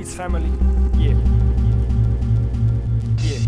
Beats Family. Yeah. Yeah.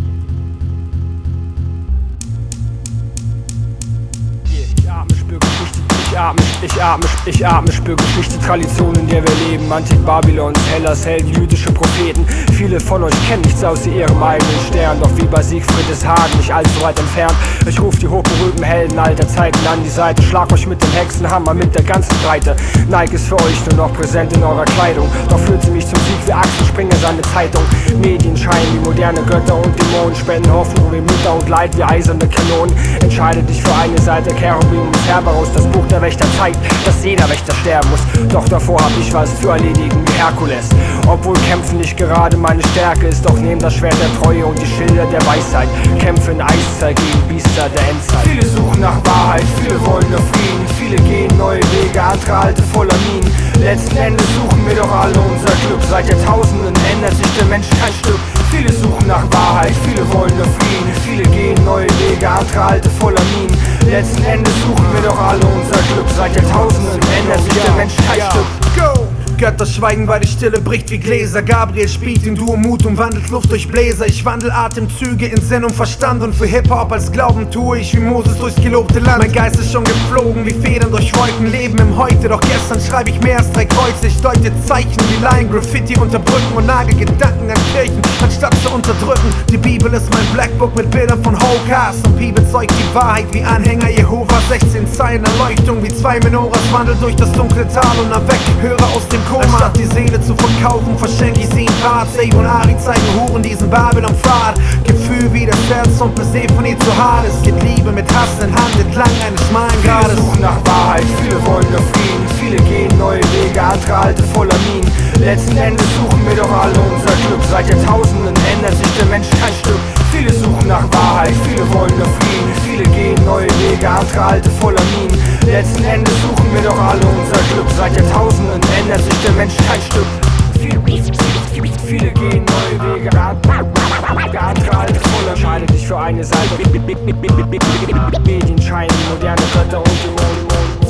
Ich atme, spür Geschichte, Tradition, in der wir leben. Antik Babylons, Hellas, Helden, jüdische Propheten. Viele von euch kennen nichts außer ihrem eigenen Stern. Doch wie bei Siegfried Hagen, nicht allzu weit entfernt. Ich ruf die hochberühmten Helden alter Zeiten an die Seite. Schlag euch mit dem Hexenhammer, mit der ganzen Breite. Nike ist für euch nur noch präsent in eurer Kleidung. Doch führt sie mich zum Sieg wie Axel Springer seine Zeitung. Medien scheinen wie moderne Götter und Dämonen. Spenden Hoffnung wie Mütter und Leid wie eiserne Kanonen. Entscheide dich für eine Seite, Cherubim und Cerberus. Das Buch der Wächter zeigt, dass jeder Wächter sterben muss. Doch davor hab ich was zu erledigen wie Herkules. Obwohl Kämpfen nicht gerade meine Stärke ist, doch nehm das Schwert der Treue und die Schilder der Weisheit. Kämpfe in Eiszeit gegen Biester der Endzeit. Viele suchen nach Wahrheit, viele wollen nur Frieden. Viele gehen neue Wege, andere alte voller Minen. Letzten Endes suchen wir doch alle unser Glück. Seit Jahrtausenden ändert sich der Mensch kein Stück. Viele suchen nach Wahrheit, viele wollen nur Frieden. Viele gehen neue Wege, andere alte voller Minen. Letzten Endes suchen wir doch alle unser Glück. Seit Jahrtausenden ändert sich der Mensch kein Stück. Go! Götter schweigen, weil die Stille bricht wie Gläser. Gabriel spielt in Dur Mut und wandelt Luft durch Bläser. Ich wandel Atemzüge in Sinn und Verstand. Und für Hip-Hop als Glauben tue ich wie Moses durchs gelobte Land. Mein Geist ist schon geflogen wie Federn durch Wolken. Leben im Heute, doch gestern schreibe ich mehr als 3 Kreuze. Ich deute Zeichen wie Laien, Graffiti unterbrücken und nagel Gedanken an Kirchen, anstatt zu unterdrücken. Die Bibel ist mein Blackbook mit Bildern von Holocaust. Und Pi bezeugt die Wahrheit wie Anhänger Jehova. 16 Zeilen Erleuchtung wie 2 Menoras. Wandel durch das dunkle Tal und erwecke Hörer aus dem Koma. Anstatt die Seele zu verkaufen, verschenke ich sie in Rat. Save und Ari zeigen Huren diesen Babylon-Pfad. Gefühl wie das Herz und Persephone zu hart. Es geht Liebe mit Hass in Hand entlang eines schmalen Grades. Viele suchen nach Wahrheit, viele wollen nur Frieden. Viele gehen neue Wege, andere alte voller Minen. Letzten Endes suchen wir doch alle unser Glück. Seit Jahrtausenden ändert sich der Mensch kein Stück. Viele suchen nach Wahrheit, viele wollen nur Frieden. Viele gehen neue Wege, andere alte voller Minen. Letzten Endes suchen wir doch alle unser Glück. Seit Jahrtausenden ändert sich der Mensch kein Stück. Viele gehen neue Wege, andere alte voller. Entscheide dich für eine Seite. Medien scheinen wie moderne Götter und Dämonen.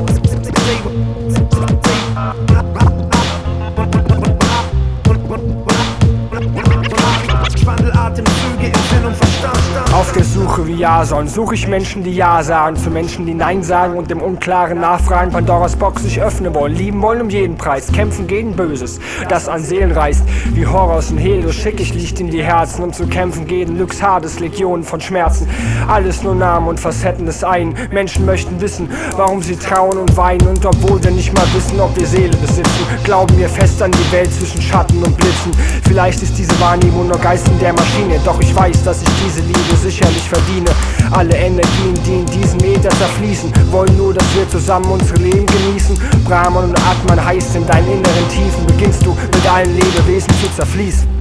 Ich wandel Atemzüge in Sinn und Verstand. Auf der Suche wie Jason suche ich Menschen, die Ja sagen, zu Menschen, die Nein sagen und dem unklaren Nachfragen Pandoras Box sich öffnen wollen, lieben wollen um jeden Preis, kämpfen gegen Böses, das an Seelen reißt. Wie Horus und Helios schick ich Licht in die Herzen, um zu kämpfen gegen Lux Hades, Legionen von Schmerzen. Alles nur Namen und Facetten des einen. Menschen möchten wissen, warum sie trauen und weinen, und obwohl wir nicht mal wissen, ob wir Seele besitzen, glauben wir fest an die Welt zwischen Schatten und Blitzen. Vielleicht ist diese Wahrnehmung nur Geist in der Maschine, doch ich weiß, dass ich diese Liebe sicherlich verdiene. Alle Energien, die in diesem Äther zerfließen, wollen nur, dass wir zusammen unsere Leben genießen. Brahman und Atman heißt, in deinen inneren Tiefen beginnst du mit allen Lebewesen zu zerfließen.